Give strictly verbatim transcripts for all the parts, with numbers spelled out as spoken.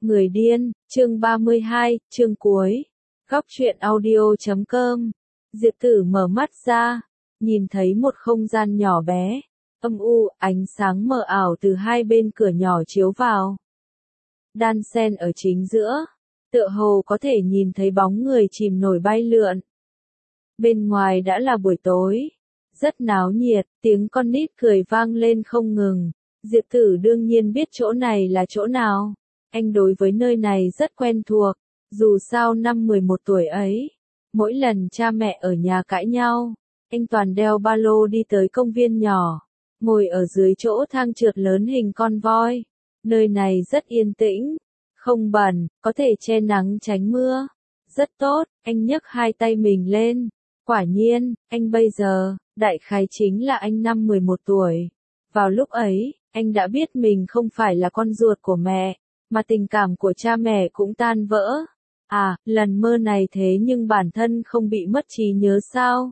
Người điên, chương ba mươi hai, chương cuối. Góc truyện audio chấm com. Diệp Tử mở mắt ra, nhìn thấy một không gian nhỏ bé, âm u, ánh sáng mờ ảo từ hai bên cửa nhỏ chiếu vào. Đan xen ở chính giữa, tựa hồ có thể nhìn thấy bóng người chìm nổi bay lượn. Bên ngoài đã là buổi tối, rất náo nhiệt, tiếng con nít cười vang lên không ngừng. Diệp Tử đương nhiên biết chỗ này là chỗ nào. Anh đối với nơi này rất quen thuộc, dù sao năm mười một tuổi ấy, mỗi lần cha mẹ ở nhà cãi nhau, anh toàn đeo ba lô đi tới công viên nhỏ, ngồi ở dưới chỗ thang trượt lớn hình con voi. Nơi này rất yên tĩnh, không bẩn, có thể che nắng tránh mưa. Rất tốt, anh nhấc hai tay mình lên. Quả nhiên, anh bây giờ, đại khái chính là anh năm mười một tuổi. Vào lúc ấy, anh đã biết mình không phải là con ruột của mẹ, mà tình cảm của cha mẹ cũng tan vỡ. À, lần mơ này thế nhưng bản thân không bị mất trí nhớ sao?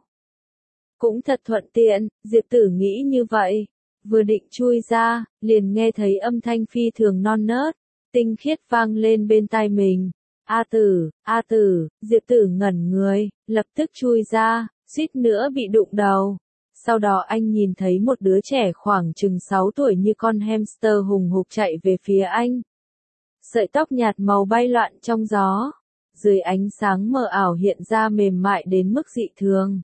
Cũng thật thuận tiện, Diệp Tử nghĩ như vậy. Vừa định chui ra, liền nghe thấy âm thanh phi thường non nớt, tinh khiết vang lên bên tai mình. A Tử, A Tử, Diệp Tử ngẩn người, lập tức chui ra, suýt nữa bị đụng đầu. Sau đó anh nhìn thấy một đứa trẻ khoảng chừng sáu tuổi như con hamster hùng hục chạy về phía anh. Sợi tóc nhạt màu bay loạn trong gió, dưới ánh sáng mờ ảo hiện ra mềm mại đến mức dị thường.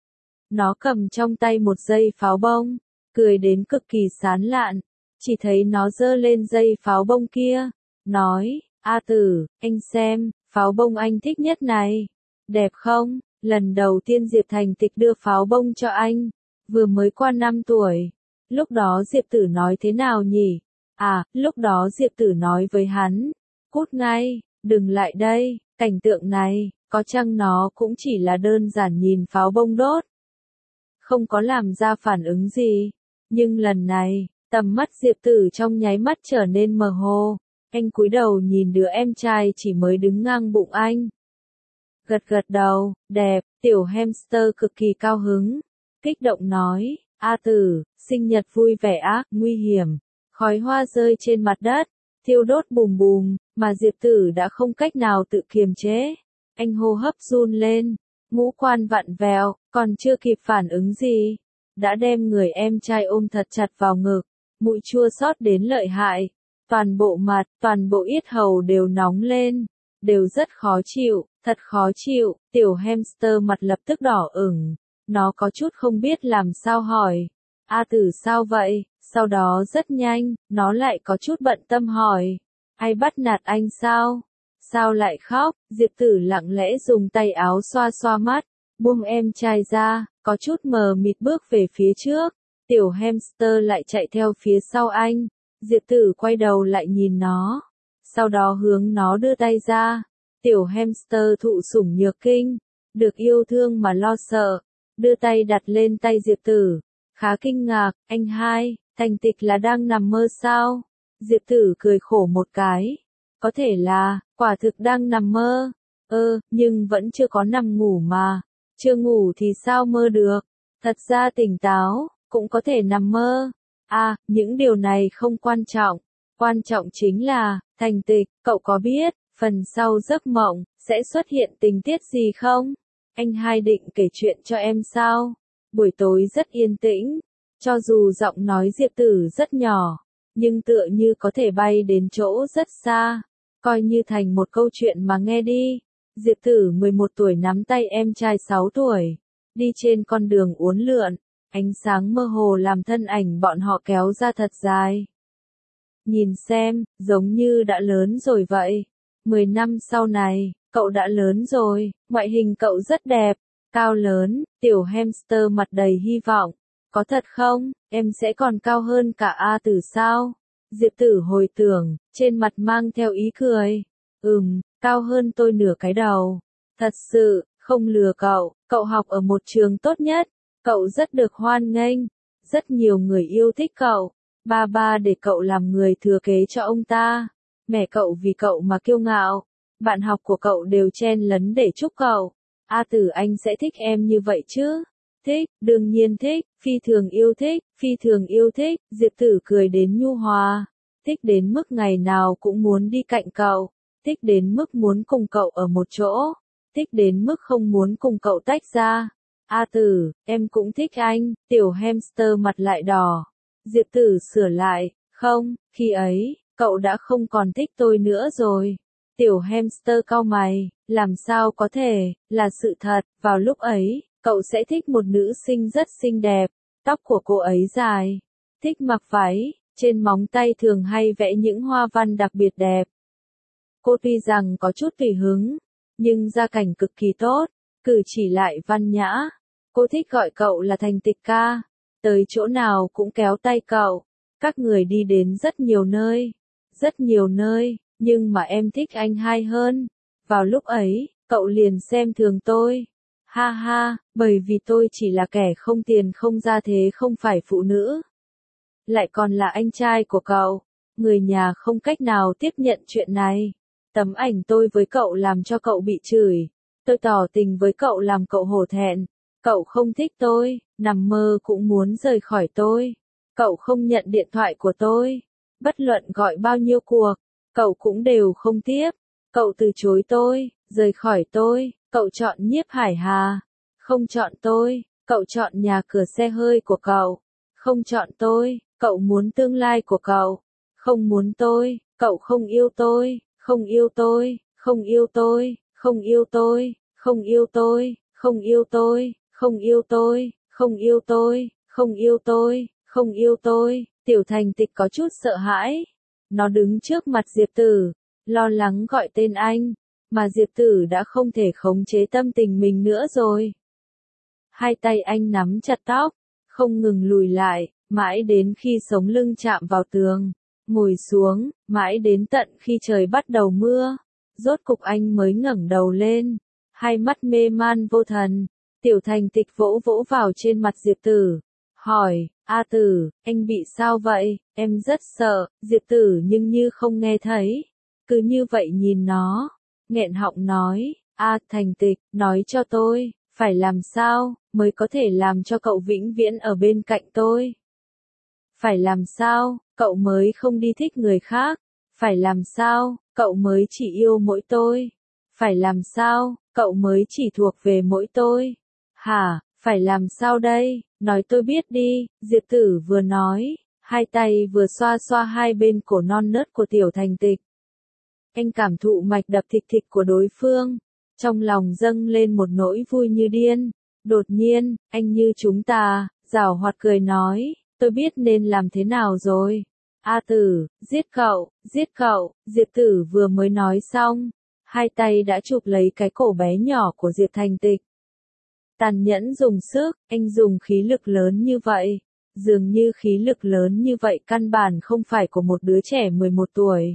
Nó cầm trong tay một dây pháo bông, cười đến cực kỳ sán lạn, chỉ thấy nó giơ lên dây pháo bông kia, nói, A Tử, anh xem, pháo bông anh thích nhất này, đẹp không? Lần đầu tiên Diệp Thành Tịch đưa pháo bông cho anh, vừa mới qua năm tuổi, lúc đó Diệp Tử nói thế nào nhỉ? À, lúc đó Diệp Tử nói với hắn, cút ngay, đừng lại đây, cảnh tượng này, có chăng nó cũng chỉ là đơn giản nhìn pháo bông đốt. Không có làm ra phản ứng gì, nhưng lần này, tầm mắt Diệp Tử trong nháy mắt trở nên mờ hồ, anh cúi đầu nhìn đứa em trai chỉ mới đứng ngang bụng anh. Gật gật đầu, đẹp, tiểu hamster cực kỳ cao hứng, kích động nói, A Tử, sinh nhật vui vẻ ác, nguy hiểm. Khói hoa rơi trên mặt đất, thiêu đốt bùm bùm, mà Diệp Tử đã không cách nào tự kiềm chế. Anh hô hấp run lên, ngũ quan vặn vẹo, còn chưa kịp phản ứng gì, đã đem người em trai ôm thật chặt vào ngực, mũi chua xót đến lợi hại. Toàn bộ mặt, toàn bộ yết hầu đều nóng lên, đều rất khó chịu, thật khó chịu. Tiểu hamster mặt lập tức đỏ ửng, nó có chút không biết làm sao hỏi, A Tử sao vậy? Sau đó rất nhanh, nó lại có chút bận tâm hỏi, ai bắt nạt anh sao? Sao lại khóc? Diệp Tử lặng lẽ dùng tay áo xoa xoa mắt, buông em trai ra, có chút mờ mịt bước về phía trước. Tiểu hamster lại chạy theo phía sau anh. Diệp Tử quay đầu lại nhìn nó, sau đó hướng nó đưa tay ra. Tiểu hamster thụ sủng nhược kinh, được yêu thương mà lo sợ, đưa tay đặt lên tay Diệp Tử, khá kinh ngạc, anh hai, Thành Tịch là đang nằm mơ sao? Diệp Tử cười khổ một cái, có thể là, quả thực đang nằm mơ, ơ, nhưng vẫn chưa có nằm ngủ mà, chưa ngủ thì sao mơ được, thật ra tỉnh táo, cũng có thể nằm mơ. À, những điều này không quan trọng, quan trọng chính là, Thành Tịch, cậu có biết, phần sau giấc mộng, sẽ xuất hiện tình tiết gì không? Anh hai định kể chuyện cho em sao? Buổi tối rất yên tĩnh, cho dù giọng nói Diệp Tử rất nhỏ, nhưng tựa như có thể bay đến chỗ rất xa, coi như thành một câu chuyện mà nghe đi. Diệp Tử mười một tuổi nắm tay em trai sáu tuổi, đi trên con đường uốn lượn. Ánh sáng mơ hồ làm thân ảnh bọn họ kéo ra thật dài. Nhìn xem, giống như đã lớn rồi vậy. Mười năm sau này, cậu đã lớn rồi, ngoại hình cậu rất đẹp, cao lớn. Tiểu hamster mặt đầy hy vọng. Có thật không, em sẽ còn cao hơn cả A Tử sao? Diệp Tử hồi tưởng, trên mặt mang theo ý cười. Ừm, cao hơn tôi nửa cái đầu. Thật sự, không lừa cậu, cậu học ở một trường tốt nhất. Cậu rất được hoan nghênh, rất nhiều người yêu thích cậu, ba ba để cậu làm người thừa kế cho ông ta, mẹ cậu vì cậu mà kiêu ngạo, bạn học của cậu đều chen lấn để chúc cậu. A Tử anh sẽ thích em như vậy chứ? Thích, đương nhiên thích, phi thường yêu thích, phi thường yêu thích. Diệp Tử cười đến nhu hòa. thích đến mức ngày nào cũng muốn đi cạnh cậu, thích đến mức muốn cùng cậu ở một chỗ, thích đến mức không muốn cùng cậu tách ra. A Tử, em cũng thích anh, tiểu hamster mặt lại đỏ. Diệp Tử sửa lại, không, khi ấy, cậu đã không còn thích tôi nữa rồi. Tiểu hamster cau mày, làm sao có thể, là sự thật, vào lúc ấy, cậu sẽ thích một nữ sinh rất xinh đẹp, tóc của cô ấy dài, thích mặc váy, trên móng tay thường hay vẽ những hoa văn đặc biệt đẹp. Cô tuy rằng có chút tùy hứng, nhưng gia cảnh cực kỳ tốt, cử chỉ lại văn nhã. Cô thích gọi cậu là Thành Tịch ca, tới chỗ nào cũng kéo tay cậu. Các người đi đến rất nhiều nơi, rất nhiều nơi, nhưng mà em thích anh hai hơn. Vào lúc ấy, cậu liền xem thường tôi. Ha ha, bởi vì tôi chỉ là kẻ không tiền không gia thế, không phải phụ nữ. Lại còn là anh trai của cậu. Người nhà không cách nào tiếp nhận chuyện này. Tấm ảnh tôi với cậu làm cho cậu bị chửi. Tôi tỏ tình với cậu làm cậu hổ thẹn. Cậu không thích tôi, nằm mơ cũng muốn rời khỏi tôi. Cậu không nhận điện thoại của tôi. Bất luận gọi bao nhiêu cuộc, cậu cũng đều không tiếp. Cậu từ chối tôi, rời khỏi tôi. Cậu chọn Nhiếp Hải Hà. Không chọn tôi. Cậu chọn nhà cửa xe hơi của cậu. Không chọn tôi. Cậu muốn tương lai của cậu. Không muốn tôi. Cậu không yêu tôi. Không yêu tôi. Không yêu tôi. Không yêu tôi. Không yêu tôi. Không yêu tôi. Không yêu tôi. Không yêu tôi. Không yêu tôi. Không yêu tôi. Tiểu Thành Tịch có chút sợ hãi. Nó đứng trước mặt Diệp Tử, lo lắng gọi tên anh, mà Diệp Tử đã không thể khống chế tâm tình mình nữa rồi. Hai tay anh nắm chặt tóc, không ngừng lùi lại, mãi đến khi sống lưng chạm vào tường, ngồi xuống, mãi đến tận khi trời bắt đầu mưa. Rốt cục anh mới ngẩng đầu lên, hai mắt mê man vô thần. Tiểu Thành Tịch vỗ vỗ vào trên mặt Diệp Tử, hỏi, A Tử, anh bị sao vậy? Em rất sợ. Diệp Tử nhưng như không nghe thấy, cứ như vậy nhìn nó, nghẹn họng nói, A Thành Tịch, nói cho tôi, phải làm sao, mới có thể làm cho cậu vĩnh viễn ở bên cạnh tôi? Phải làm sao, cậu mới không đi thích người khác? Phải làm sao, cậu mới chỉ yêu mỗi tôi? Phải làm sao, cậu mới chỉ thuộc về mỗi tôi? Hả, phải làm sao đây? Nói tôi biết đi. Diệp Tử vừa nói, hai tay vừa xoa xoa hai bên cổ non nớt của Tiểu Thành Tịch. Anh cảm thụ mạch đập thịch thịch của đối phương, trong lòng dâng lên một nỗi vui như điên. Đột nhiên, anh như chúng ta, giảo hoạt cười nói, tôi biết nên làm thế nào rồi. A Tử, giết cậu, giết cậu. Diệp Tử vừa mới nói xong, hai tay đã chụp lấy cái cổ bé nhỏ của Diệp Thành Tịch. Tàn nhẫn dùng sức, anh dùng khí lực lớn như vậy. Dường như khí lực lớn như vậy căn bản không phải của một đứa trẻ mười một tuổi,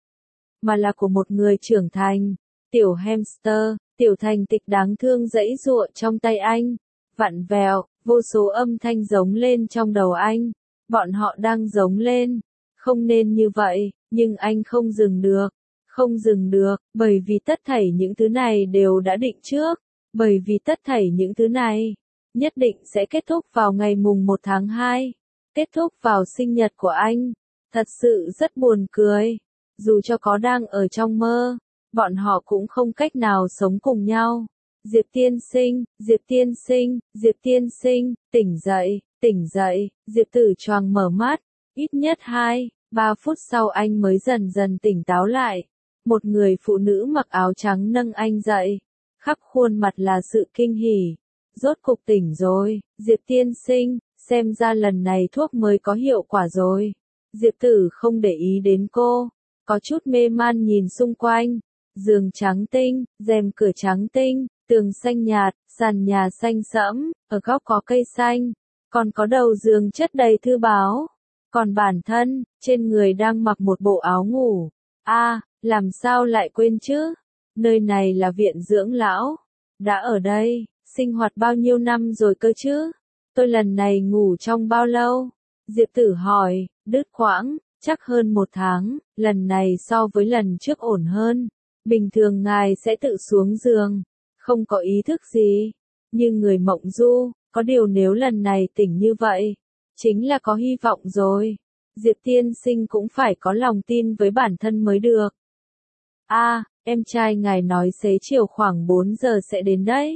mà là của một người trưởng thành. Tiểu hamster, Tiểu Thành Tịch đáng thương giãy giụa trong tay anh, vặn vẹo, vô số âm thanh giống lên trong đầu anh. Bọn họ đang giống lên, không nên như vậy, nhưng anh không dừng được, không dừng được, bởi vì tất thảy những thứ này đều đã định trước. Bởi vì tất thảy những thứ này, nhất định sẽ kết thúc vào ngày mùng một tháng hai, kết thúc vào sinh nhật của anh. Thật sự rất buồn cười, dù cho có đang ở trong mơ, bọn họ cũng không cách nào sống cùng nhau. Diệp tiên sinh, Diệp tiên sinh, Diệp tiên sinh, tỉnh dậy, tỉnh dậy. Diệp Tử choàng mở mắt, ít nhất hai, ba phút sau anh mới dần dần tỉnh táo lại. Một người phụ nữ mặc áo trắng nâng anh dậy. Khắp khuôn mặt là sự kinh hỉ. Rốt cục tỉnh rồi, Diệp tiên sinh, xem ra lần này thuốc mới có hiệu quả rồi. Diệp Tử không để ý đến cô, có chút mê man nhìn xung quanh. Giường trắng tinh, rèm cửa trắng tinh, tường xanh nhạt, sàn nhà xanh sẫm, ở góc có cây xanh, còn có đầu giường chất đầy thư báo. Còn bản thân, trên người đang mặc một bộ áo ngủ. A, à, làm sao lại quên chứ? Nơi này là viện dưỡng lão. Đã ở đây, sinh hoạt bao nhiêu năm rồi cơ chứ? Tôi lần này ngủ trong bao lâu? Diệp Tử hỏi, đứt quãng, chắc hơn một tháng, lần này so với lần trước ổn hơn. Bình thường ngài sẽ tự xuống giường, không có ý thức gì, như người mộng du, có điều nếu lần này tỉnh như vậy, chính là có hy vọng rồi. Diệp tiên sinh cũng phải có lòng tin với bản thân mới được. A, à, em trai ngài nói xế chiều khoảng bốn giờ sẽ đến đấy.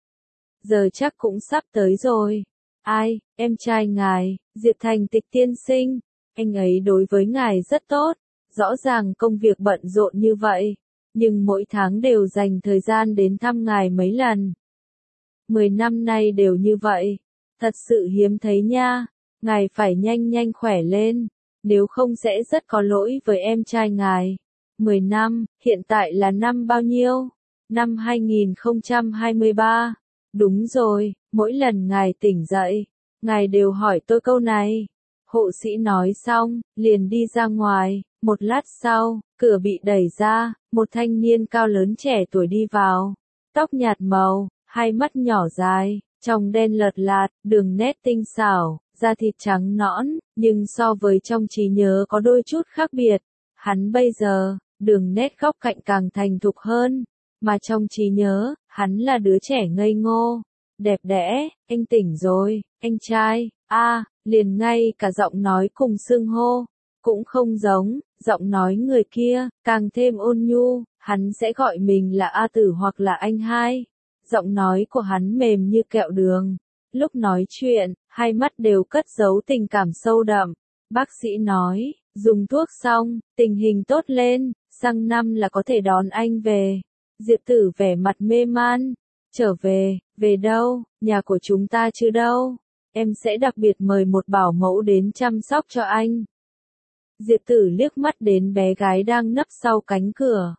Giờ chắc cũng sắp tới rồi. Ai, em trai ngài, Diệp Thành Tịch tiên sinh, anh ấy đối với ngài rất tốt, rõ ràng công việc bận rộn như vậy, nhưng mỗi tháng đều dành thời gian đến thăm ngài mấy lần. Mười năm nay đều như vậy, thật sự hiếm thấy nha, ngài phải nhanh nhanh khỏe lên, nếu không sẽ rất có lỗi với em trai ngài. Mười năm, hiện tại là năm bao nhiêu? Năm hai nghìn không trăm hai mươi ba. Đúng rồi, mỗi lần ngài tỉnh dậy, ngài đều hỏi tôi câu này. Hộ sĩ nói xong, liền đi ra ngoài, một lát sau, cửa bị đẩy ra, một thanh niên cao lớn trẻ tuổi đi vào. Tóc nhạt màu, hai mắt nhỏ dài, tròng đen lợt lạt, đường nét tinh xảo, da thịt trắng nõn, nhưng so với trong trí nhớ có đôi chút khác biệt. Hắn bây giờ, đường nét góc cạnh càng thành thục hơn, mà trong trí nhớ, hắn là đứa trẻ ngây ngô, đẹp đẽ. Anh tỉnh rồi, anh trai. A, à, liền ngay cả giọng nói cùng xưng hô cũng không giống, giọng nói người kia càng thêm ôn nhu, hắn sẽ gọi mình là A Tử hoặc là anh hai. Giọng nói của hắn mềm như kẹo đường, lúc nói chuyện, hai mắt đều cất giấu tình cảm sâu đậm. Bác sĩ nói, dùng thuốc xong, tình hình tốt lên, sang năm là có thể đón anh về. Diệp Tử vẻ mặt mê man. Trở về, về đâu, nhà của chúng ta chứ đâu. Em sẽ đặc biệt mời một bảo mẫu đến chăm sóc cho anh. Diệp Tử liếc mắt đến bé gái đang nấp sau cánh cửa.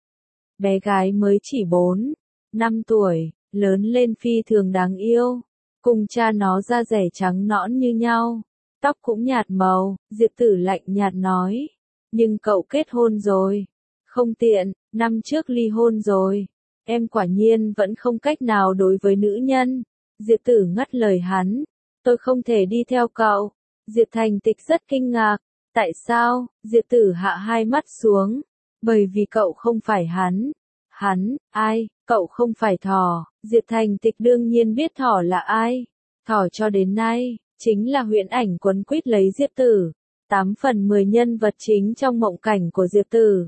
Bé gái mới chỉ bốn, năm tuổi, lớn lên phi thường đáng yêu. Cùng cha nó da rẻ trắng nõn như nhau. Tóc cũng nhạt màu, Diệp Tử lạnh nhạt nói. Nhưng cậu kết hôn rồi. Không tiện, năm trước ly hôn rồi. Em quả nhiên vẫn không cách nào đối với nữ nhân. Diệp Tử ngắt lời hắn. Tôi không thể đi theo cậu. Diệp Thành Tịch rất kinh ngạc. Tại sao? Diệp Tử hạ hai mắt xuống. Bởi vì cậu không phải hắn. Hắn, ai? Cậu không phải thỏ. Diệp Thành Tịch đương nhiên biết thỏ là ai. Thỏ cho đến nay, chính là huyễn ảnh quấn quýt lấy Diệp Tử. Tám phần mười nhân vật chính trong mộng cảnh của Diệp Tử.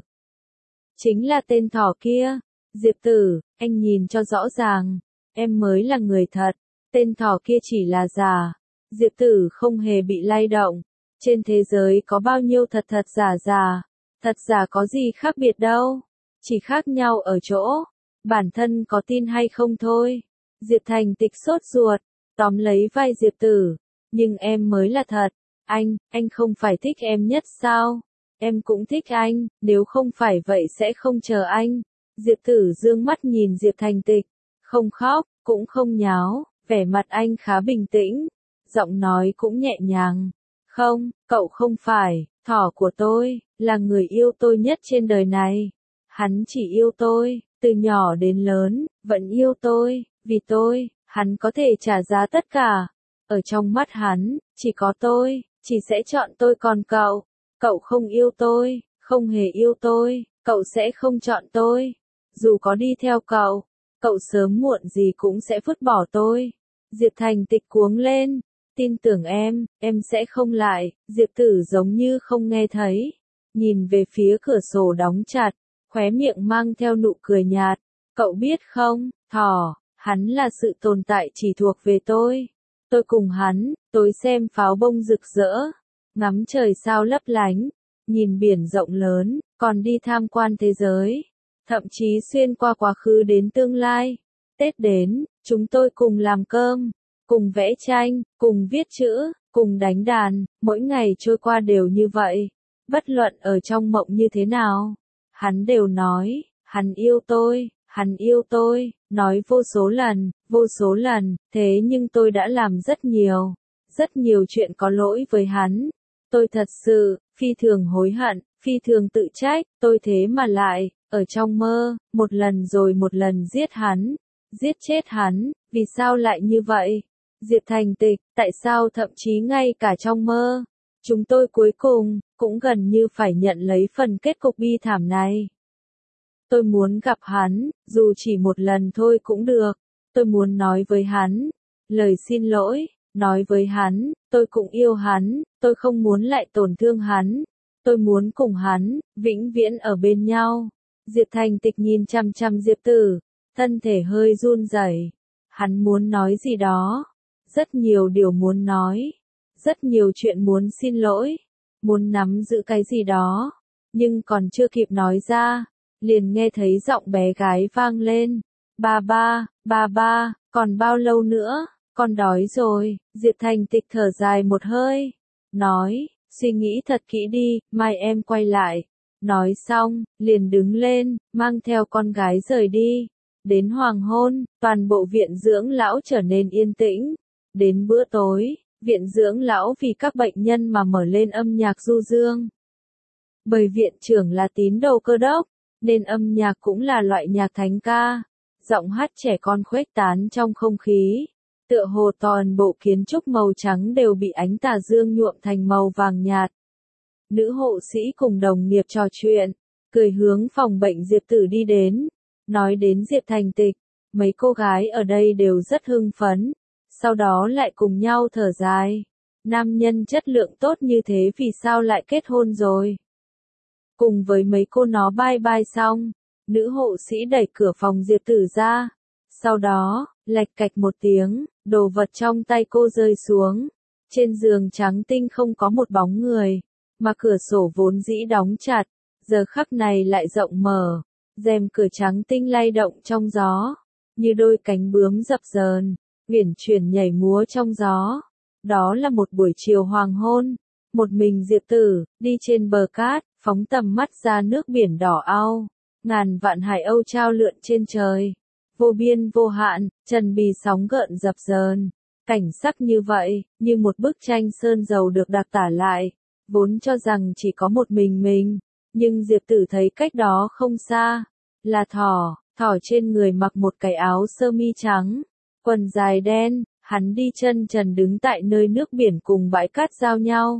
Chính là tên thỏ kia. Diệp Tử, anh nhìn cho rõ ràng. Em mới là người thật. Tên thỏ kia chỉ là giả. Diệp Tử không hề bị lay động. Trên thế giới có bao nhiêu thật thật giả giả. Thật giả có gì khác biệt đâu. Chỉ khác nhau ở chỗ. Bản thân có tin hay không thôi. Diệp Thành Tịch sốt ruột. Tóm lấy vai Diệp Tử. Nhưng em mới là thật. Anh, anh không phải thích em nhất sao? Em cũng thích anh, nếu không phải vậy sẽ không chờ anh. Diệp Tử dương mắt nhìn Diệp Thành Tịch. Không khóc, cũng không nháo, vẻ mặt anh khá bình tĩnh. Giọng nói cũng nhẹ nhàng. Không, cậu không phải, thỏ của tôi, là người yêu tôi nhất trên đời này. Hắn chỉ yêu tôi, từ nhỏ đến lớn, vẫn yêu tôi, vì tôi, hắn có thể trả giá tất cả. Ở trong mắt hắn, chỉ có tôi, chỉ sẽ chọn tôi còn cậu. Cậu không yêu tôi, không hề yêu tôi, cậu sẽ không chọn tôi. Dù có đi theo cậu, cậu sớm muộn gì cũng sẽ vứt bỏ tôi. Diệp Thành Tịch cuống lên. Tin tưởng em, em sẽ không lại. Diệp Tử giống như không nghe thấy. Nhìn về phía cửa sổ đóng chặt, khóe miệng mang theo nụ cười nhạt. Cậu biết không, thỏ, hắn là sự tồn tại chỉ thuộc về tôi. Tôi cùng hắn, tôi xem pháo bông rực rỡ, ngắm trời sao lấp lánh, nhìn biển rộng lớn, còn đi tham quan thế giới. Thậm chí xuyên qua quá khứ đến tương lai. Tết đến, chúng tôi cùng làm cơm, cùng vẽ tranh, cùng viết chữ, cùng đánh đàn, mỗi ngày trôi qua đều như vậy. Bất luận ở trong mộng như thế nào, hắn đều nói, hắn yêu tôi, hắn yêu tôi, nói vô số lần, vô số lần, thế nhưng tôi đã làm rất nhiều, rất nhiều chuyện có lỗi với hắn. Tôi thật sự, phi thường hối hận, phi thường tự trách, tôi thế mà lại, ở trong mơ, một lần rồi một lần giết hắn, giết chết hắn, vì sao lại như vậy? Diệp Thành Tịch, tại sao thậm chí ngay cả trong mơ, chúng tôi cuối cùng, cũng gần như phải nhận lấy phần kết cục bi thảm này. Tôi muốn gặp hắn, dù chỉ một lần thôi cũng được, tôi muốn nói với hắn, lời xin lỗi, nói với hắn, tôi cũng yêu hắn, tôi không muốn lại tổn thương hắn, tôi muốn cùng hắn, vĩnh viễn ở bên nhau. Diệp Thành Tịch nhìn chăm chăm Diệp Tử, thân thể hơi run rẩy. Hắn muốn nói gì đó, rất nhiều điều muốn nói, rất nhiều chuyện muốn xin lỗi, muốn nắm giữ cái gì đó, nhưng còn chưa kịp nói ra, liền nghe thấy giọng bé gái vang lên, ba ba, ba ba, còn bao lâu nữa, con đói rồi. Diệp Thành Tịch thở dài một hơi, nói, suy nghĩ thật kỹ đi, mai em quay lại. Nói xong, liền đứng lên, mang theo con gái rời đi. Đến hoàng hôn, toàn bộ viện dưỡng lão trở nên yên tĩnh. Đến bữa tối, viện dưỡng lão vì các bệnh nhân mà mở lên âm nhạc du dương. Bởi viện trưởng là tín đồ Cơ đốc, nên âm nhạc cũng là loại nhạc thánh ca. Giọng hát trẻ con khuếch tán trong không khí. Tựa hồ toàn bộ kiến trúc màu trắng đều bị ánh tà dương nhuộm thành màu vàng nhạt. Nữ hộ sĩ cùng đồng nghiệp trò chuyện, cười hướng phòng bệnh Diệp Tử đi đến. Nói đến Diệp Thành Tịch, mấy cô gái ở đây đều rất hưng phấn, sau đó lại cùng nhau thở dài. Nam nhân chất lượng tốt như thế vì sao lại kết hôn rồi? Cùng với mấy cô nó bye bye xong, nữ hộ sĩ đẩy cửa phòng Diệp Tử ra. Sau đó, lạch cạch một tiếng, đồ vật trong tay cô rơi xuống. Trên giường trắng tinh không có một bóng người, mà cửa sổ vốn dĩ đóng chặt, giờ khắc này lại rộng mở. Rèm cửa trắng tinh lay động trong gió, như đôi cánh bướm dập dờn, uyển chuyển nhảy múa trong gió. Đó là một buổi chiều hoàng hôn, một mình Diệp Tử, đi trên bờ cát, phóng tầm mắt ra nước biển đỏ au, ngàn vạn hải âu trao lượn trên trời, vô biên vô hạn, trần bì sóng gợn dập dờn. Cảnh sắc như vậy, như một bức tranh sơn dầu được đặc tả lại, vốn cho rằng chỉ có một mình mình. Nhưng Diệp Tử thấy cách đó không xa, là thỏ, thỏ trên người mặc một cái áo sơ mi trắng, quần dài đen, hắn đi chân trần đứng tại nơi nước biển cùng bãi cát giao nhau.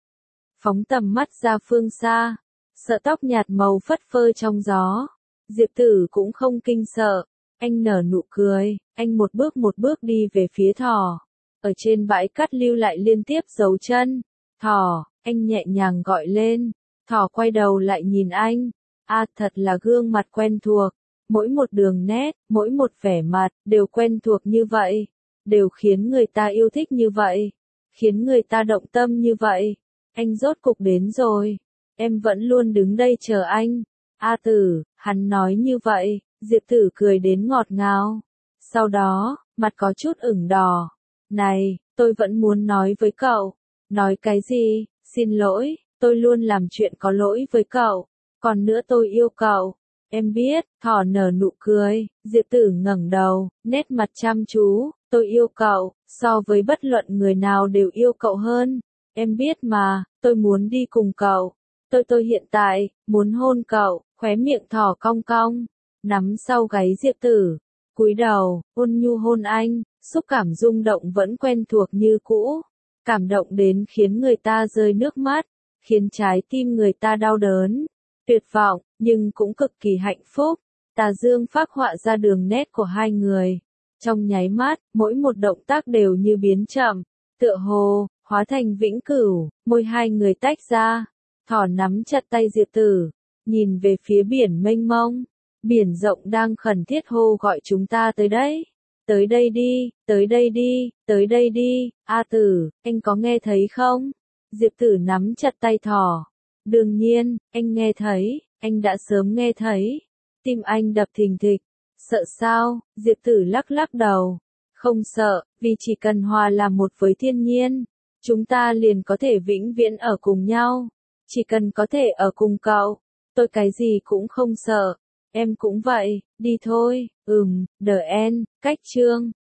Phóng tầm mắt ra phương xa, sợi tóc nhạt màu phất phơ trong gió, Diệp Tử cũng không kinh sợ, anh nở nụ cười, anh một bước một bước đi về phía thỏ, ở trên bãi cát lưu lại liên tiếp dấu chân. Thỏ, anh nhẹ nhàng gọi lên. Thỏ quay đầu lại nhìn anh, a à, thật là gương mặt quen thuộc, mỗi một đường nét, mỗi một vẻ mặt, đều quen thuộc như vậy, đều khiến người ta yêu thích như vậy, khiến người ta động tâm như vậy. Anh rốt cục đến rồi, em vẫn luôn đứng đây chờ anh. A Tử, hắn nói như vậy, Diệp Tử cười đến ngọt ngào, sau đó, mặt có chút ửng đỏ. Này, tôi vẫn muốn nói với cậu. Nói cái gì? Xin lỗi. Tôi luôn làm chuyện có lỗi với cậu, còn nữa tôi yêu cậu. Em biết, thỏ nở nụ cười, Diệp Tử ngẩng đầu, nét mặt chăm chú, tôi yêu cậu, so với bất luận người nào đều yêu cậu hơn. Em biết mà, tôi muốn đi cùng cậu. Tôi tôi hiện tại, muốn hôn cậu, khóe miệng thỏ cong cong, nắm sau gáy Diệp Tử, cúi đầu, ôn nhu hôn anh, xúc cảm rung động vẫn quen thuộc như cũ, cảm động đến khiến người ta rơi nước mắt. Khiến trái tim người ta đau đớn, tuyệt vọng, nhưng cũng cực kỳ hạnh phúc. Tà dương phác họa ra đường nét của hai người. Trong nháy mắt, mỗi một động tác đều như biến chậm, tựa hồ, hóa thành vĩnh cửu, môi hai người tách ra. Thỏ nắm chặt tay Diệp Tử, nhìn về phía biển mênh mông. Biển rộng đang khẩn thiết hô gọi chúng ta tới đây. Tới đây đi, tới đây đi, tới đây đi, A Tử, anh có nghe thấy không? Diệp Tử nắm chặt tay thỏ. Đương nhiên, anh nghe thấy, anh đã sớm nghe thấy. Tim anh đập thình thịch. Sợ sao? Diệp Tử lắc lắc đầu. Không sợ, vì chỉ cần hòa làm một với thiên nhiên, chúng ta liền có thể vĩnh viễn ở cùng nhau. Chỉ cần có thể ở cùng cậu, tôi cái gì cũng không sợ. Em cũng vậy, đi thôi. Ừm, The End, cách chương.